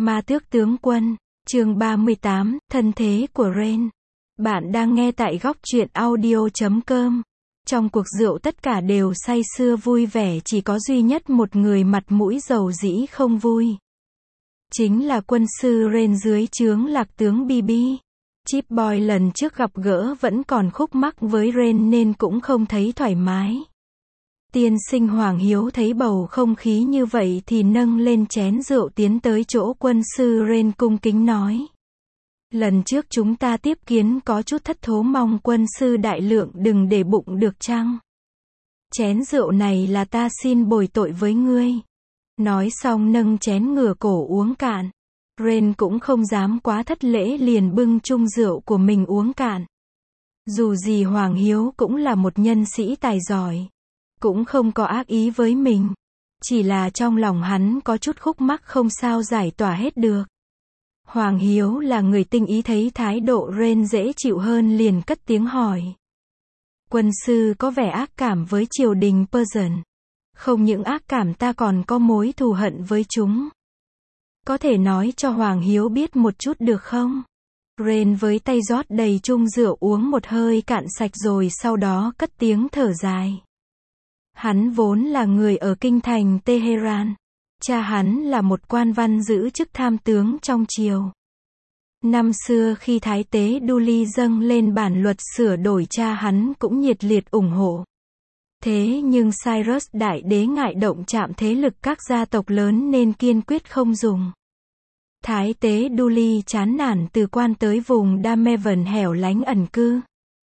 Ma Tước Tướng Quân, chương 38, thân thế của Ren. Bạn đang nghe tại góc truyện audio.com. Trong cuộc rượu tất cả đều say sưa vui vẻ, chỉ có duy nhất một người mặt mũi dầu dĩ không vui. Chính là quân sư Ren dưới trướng lạc tướng Bibi. Chip Boy lần trước gặp gỡ vẫn còn khúc mắc với Ren nên cũng không thấy thoải mái. Tiên sinh Hoàng Hiếu thấy bầu không khí như vậy thì nâng lên chén rượu tiến tới chỗ quân sư Ren cung kính nói. Lần trước chúng ta tiếp kiến có chút thất thố, mong quân sư đại lượng đừng để bụng được chăng? Chén rượu này là ta xin bồi tội với ngươi. Nói xong nâng chén ngửa cổ uống cạn. Ren cũng không dám quá thất lễ, liền bưng chung rượu của mình uống cạn. Dù gì Hoàng Hiếu cũng là một nhân sĩ tài giỏi, cũng không có ác ý với mình. Chỉ là trong lòng hắn có chút khúc mắc không sao giải tỏa hết được. Hoàng Hiếu là người tinh ý, thấy thái độ Ren dễ chịu hơn liền cất tiếng hỏi. Quân sư có vẻ ác cảm với triều đình Persian. Không những ác cảm, ta còn có mối thù hận với chúng. Có thể nói cho Hoàng Hiếu biết một chút được không? Ren với tay rót đầy chung rượu uống một hơi cạn sạch rồi sau đó cất tiếng thở dài. Hắn vốn là người ở kinh thành Tehran. Cha hắn là một quan văn giữ chức tham tướng trong triều. Năm xưa khi Thái tế Duli dâng lên bản luật sửa đổi, cha hắn cũng nhiệt liệt ủng hộ. Thế nhưng Cyrus đại đế ngại động chạm thế lực các gia tộc lớn nên kiên quyết không dùng. Thái tế Duli chán nản từ quan tới vùng Damevan hẻo lánh ẩn cư.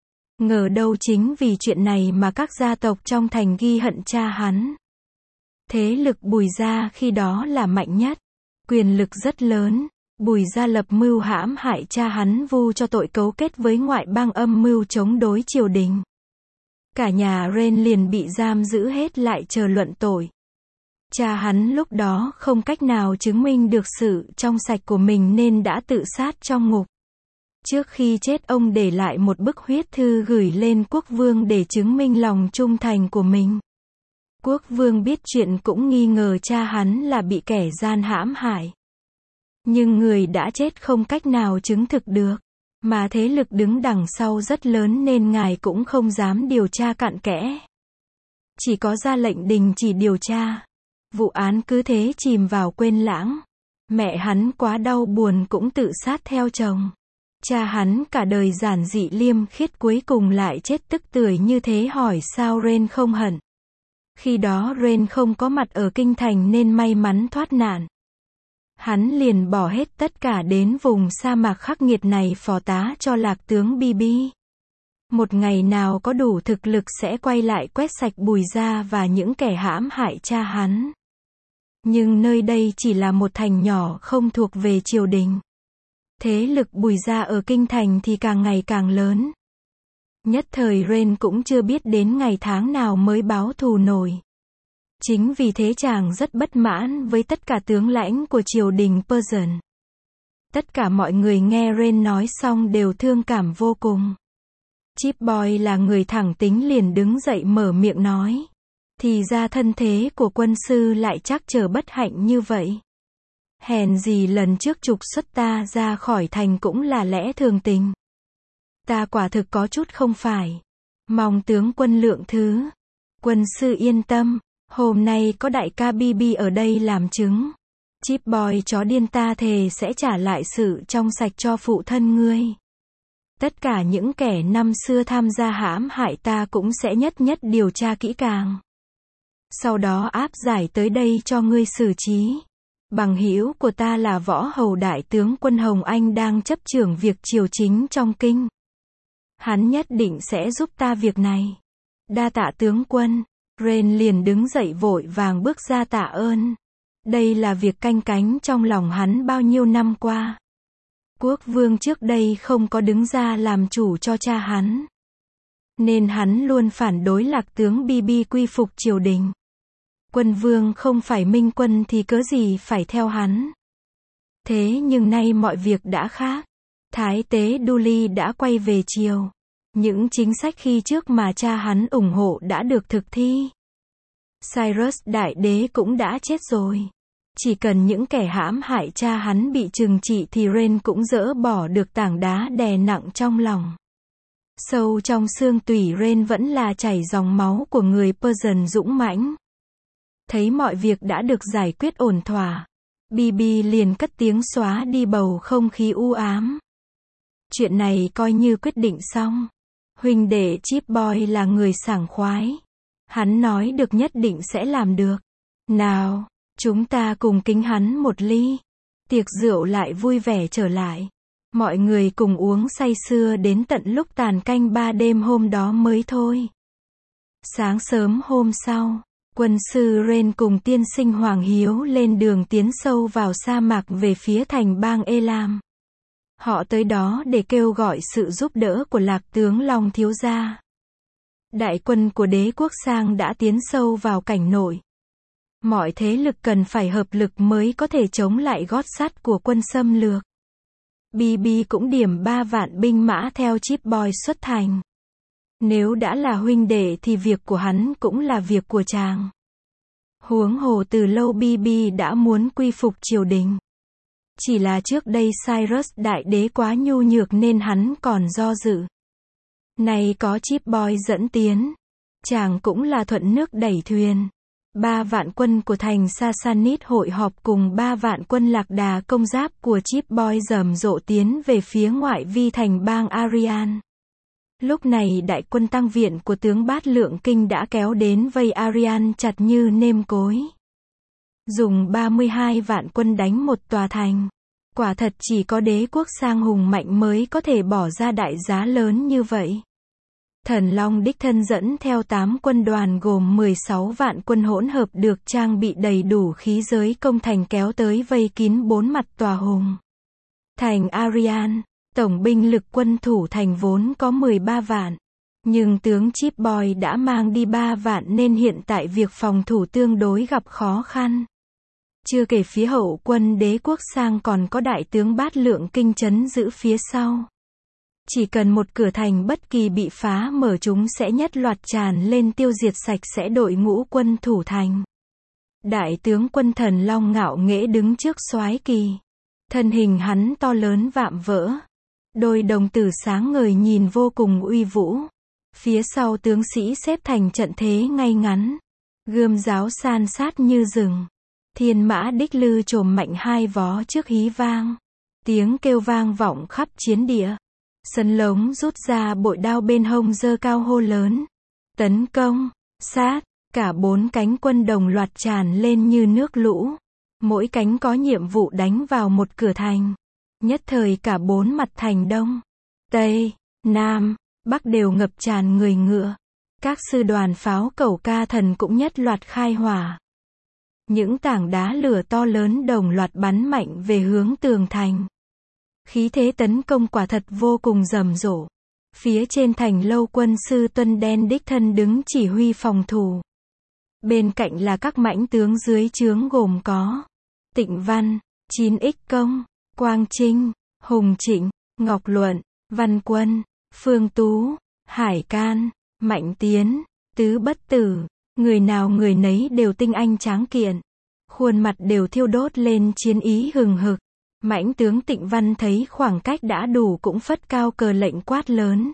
Ngờ đâu chính vì chuyện này mà các gia tộc trong thành ghi hận cha hắn. Thế lực Bùi gia khi đó là mạnh nhất, quyền lực rất lớn. Bùi gia lập mưu hãm hại cha hắn, vu cho tội cấu kết với ngoại bang, âm mưu chống đối triều đình. Cả nhà Ren liền bị giam giữ hết lại chờ luận tội. Cha hắn lúc đó không cách nào chứng minh được sự trong sạch của mình nên đã tự sát trong ngục. Trước khi chết ông để lại một bức huyết thư gửi lên quốc vương để chứng minh lòng trung thành của mình. Quốc vương biết chuyện cũng nghi ngờ cha hắn là bị kẻ gian hãm hại. Nhưng người đã chết không cách nào chứng thực được. Mà thế lực đứng đằng sau rất lớn nên ngài cũng không dám điều tra cặn kẽ. Chỉ có ra lệnh đình chỉ điều tra. Vụ án cứ thế chìm vào quên lãng. Mẹ hắn quá đau buồn cũng tự sát theo chồng. Cha hắn cả đời giản dị liêm khiết cuối cùng lại chết tức tưởi như thế, hỏi sao Ren không hận. Khi đó Ren không có mặt ở kinh thành nên may mắn thoát nạn. Hắn liền bỏ hết tất cả đến vùng sa mạc khắc nghiệt này phò tá cho lạc tướng Bibi. Một ngày nào có đủ thực lực sẽ quay lại quét sạch Bùi gia và những kẻ hãm hại cha hắn. Nhưng nơi đây chỉ là một thành nhỏ không thuộc về triều đình. Thế lực Bùi gia ở kinh thành thì càng ngày càng lớn. Nhất thời Ren cũng chưa biết đến ngày tháng nào mới báo thù nổi. Chính vì thế chàng rất bất mãn với tất cả tướng lãnh của triều đình Persian. Tất cả mọi người nghe Ren nói xong đều thương cảm vô cùng. Chip Boy là người thẳng tính liền đứng dậy mở miệng nói. Thì ra thân thế của quân sư lại trắc trở bất hạnh như vậy. Hèn gì lần trước trục xuất ta ra khỏi thành cũng là lẽ thường tình. Ta quả thực có chút không phải. Mong tướng quân lượng thứ. Quân sư yên tâm. Hôm nay có đại ca Bibi ở đây làm chứng. Chip Boy chó điên, ta thề sẽ trả lại sự trong sạch cho phụ thân ngươi. Tất cả những kẻ năm xưa tham gia hãm hại ta cũng sẽ nhất nhất điều tra kỹ càng. Sau đó áp giải tới đây cho ngươi xử trí. Bằng hữu của ta là võ hầu đại tướng quân Hồng Anh đang chấp trưởng việc triều chính trong kinh. Hắn nhất định sẽ giúp ta việc này. Đa tạ tướng quân. Ren liền đứng dậy vội vàng bước ra tạ ơn. Đây là việc canh cánh trong lòng hắn bao nhiêu năm qua. Quốc vương trước đây không có đứng ra làm chủ cho cha hắn, nên hắn luôn phản đối lạc tướng Bibi quy phục triều đình. Quân vương không phải minh quân thì cớ gì phải theo hắn. Thế nhưng nay mọi việc đã khác. Thái tế Duli đã quay về triều. Những chính sách khi trước mà cha hắn ủng hộ đã được thực thi. Cyrus đại đế cũng đã chết rồi. Chỉ cần những kẻ hãm hại cha hắn bị trừng trị thì Ren cũng dỡ bỏ được tảng đá đè nặng trong lòng. Sâu trong xương tủy Ren vẫn là chảy dòng máu của người Persian dũng mãnh. Thấy mọi việc đã được giải quyết ổn thỏa, Bibi liền cất tiếng xóa đi bầu không khí u ám. Chuyện này coi như quyết định xong. Huynh đệ Chip Boy là người sảng khoái. Hắn nói được nhất định sẽ làm được. Nào, chúng ta cùng kính hắn một ly. Tiệc rượu lại vui vẻ trở lại. Mọi người cùng uống say sưa đến tận lúc tàn canh 3 đêm hôm đó mới thôi. Sáng sớm hôm sau, quân sư Ren cùng tiên sinh Hoàng Hiếu lên đường tiến sâu vào sa mạc về phía thành bang Elam. Họ tới đó để kêu gọi sự giúp đỡ của Lạc tướng Long thiếu gia. Đại quân của đế quốc Sang đã tiến sâu vào cảnh nội. Mọi thế lực cần phải hợp lực mới có thể chống lại gót sắt của quân xâm lược. Bibi cũng điểm 3 vạn binh mã theo Chip Boy xuất thành. Nếu đã là huynh đệ thì việc của hắn cũng là việc của chàng. Huống hồ từ lâu Bibi đã muốn quy phục triều đình. Chỉ là trước đây Cyrus đại đế quá nhu nhược nên hắn còn do dự. Nay có Chip Boy dẫn tiến, chàng cũng là thuận nước đẩy thuyền. 3 vạn quân của thành Sassanid hội họp cùng 3 vạn quân lạc đà công giáp của Chip Boy rầm rộ tiến về phía ngoại vi thành bang Arian. Lúc này đại quân tăng viện của tướng Bát Lượng Kinh đã kéo đến vây Arian chặt như nêm cối. Dùng 32 vạn quân đánh một tòa thành. Quả thật chỉ có đế quốc Sang hùng mạnh mới có thể bỏ ra đại giá lớn như vậy. Thần Long đích thân dẫn theo 8 quân đoàn gồm 16 vạn quân hỗn hợp được trang bị đầy đủ khí giới công thành kéo tới vây kín 4 mặt tòa hùng. Thành Arian, tổng binh lực quân thủ thành vốn có 13 vạn. Nhưng tướng Chip Boy đã mang đi 3 vạn nên hiện tại việc phòng thủ tương đối gặp khó khăn. Chưa kể phía hậu quân đế quốc Sang còn có đại tướng Bát Lượng Kinh trấn giữ phía sau. Chỉ cần một cửa thành bất kỳ bị phá mở chúng sẽ nhất loạt tràn lên tiêu diệt sạch sẽ đội ngũ quân thủ thành. Đại tướng quân Thần Long ngạo nghễ đứng trước soái kỳ. Thân hình hắn to lớn vạm vỡ. Đôi đồng tử sáng ngời nhìn vô cùng uy vũ. Phía sau tướng sĩ xếp thành trận thế ngay ngắn. Gươm giáo san sát như rừng. Thiên mã đích lư trồm mạnh 2 vó trước hí vang. Tiếng kêu vang vọng khắp chiến địa. Sân lống rút ra bội đao bên hông giơ cao hô lớn. Tấn công, sát, cả 4 cánh quân đồng loạt tràn lên như nước lũ. Mỗi cánh có nhiệm vụ đánh vào một cửa thành. Nhất thời cả 4 mặt thành Đông, Tây, Nam, Bắc đều ngập tràn người ngựa. Các sư đoàn pháo cẩu ca thần cũng nhất loạt khai hỏa. Những tảng đá lửa to lớn đồng loạt bắn mạnh về hướng tường thành. Khí thế tấn công quả thật vô cùng rầm rộ. Phía trên thành lâu quân sư Tuân Đen đích thân đứng chỉ huy phòng thủ. Bên cạnh là các mãnh tướng dưới trướng gồm có Tịnh Văn, 9X Công, Quang Trinh, Hùng Trịnh, Ngọc Luận, Văn Quân, Phương Tú, Hải Can, Mạnh Tiến, Tứ Bất Tử. Người nào người nấy đều tinh anh tráng kiện. Khuôn mặt đều thiêu đốt lên chiến ý hừng hực. Mãnh tướng Tịnh Văn thấy khoảng cách đã đủ cũng phất cao cờ lệnh quát lớn.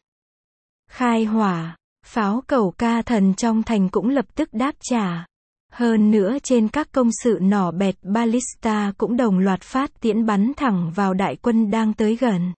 Khai hỏa, pháo cẩu ca thần trong thành cũng lập tức đáp trả. Hơn nữa trên các công sự nỏ bẹt ballista cũng đồng loạt phát tiễn bắn thẳng vào đại quân đang tới gần.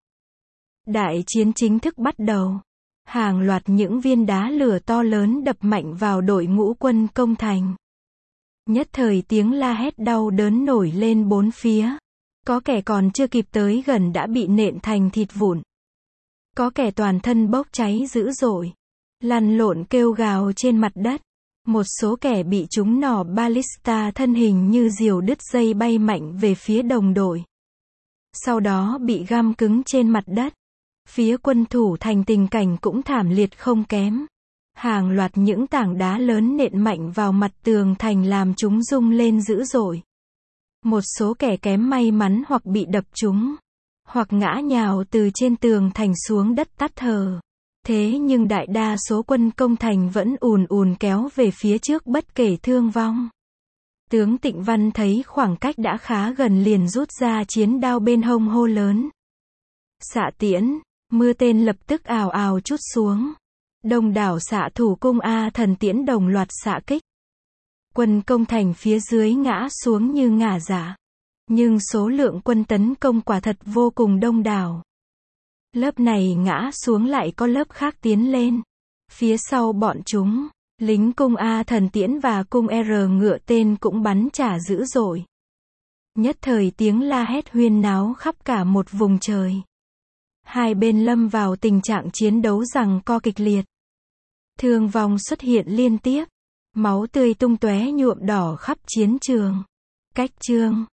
Đại chiến chính thức bắt đầu. Hàng loạt những viên đá lửa to lớn đập mạnh vào đội ngũ quân công thành. Nhất thời tiếng la hét đau đớn nổi lên bốn phía. Có kẻ còn chưa kịp tới gần đã bị nện thành thịt vụn. Có kẻ toàn thân bốc cháy dữ dội, lăn lộn kêu gào trên mặt đất. Một số kẻ bị trúng nỏ ballista thân hình như diều đứt dây bay mạnh về phía đồng đội. Sau đó bị găm cứng trên mặt đất. Phía quân thủ thành tình cảnh cũng thảm liệt không kém. Hàng loạt những tảng đá lớn nện mạnh vào mặt tường thành làm chúng rung lên dữ dội. Một số kẻ kém may mắn hoặc bị đập trúng, hoặc ngã nhào từ trên tường thành xuống đất tắt thở. Thế nhưng đại đa số quân công thành vẫn ùn ùn kéo về phía trước bất kể thương vong. Tướng Tịnh Văn thấy khoảng cách đã khá gần liền rút ra chiến đao bên hông hô lớn. Xạ tiễn, mưa tên lập tức ào ào trút xuống. Đông đảo xạ thủ cung A Thần tiễn đồng loạt xạ kích. Quân công thành phía dưới ngã xuống như ngả dạ. Nhưng số lượng quân tấn công quả thật vô cùng đông đảo. Lớp này ngã xuống lại có lớp khác tiến lên. Phía sau bọn chúng, lính cung A Thần tiễn và cung R ngựa tên cũng bắn trả dữ dội. Nhất thời tiếng la hét huyên náo khắp cả một vùng trời. Hai bên lâm vào tình trạng chiến đấu giằng co kịch liệt. Thương vong xuất hiện liên tiếp. Máu tươi tung tóe nhuộm đỏ khắp chiến trường. Cách chương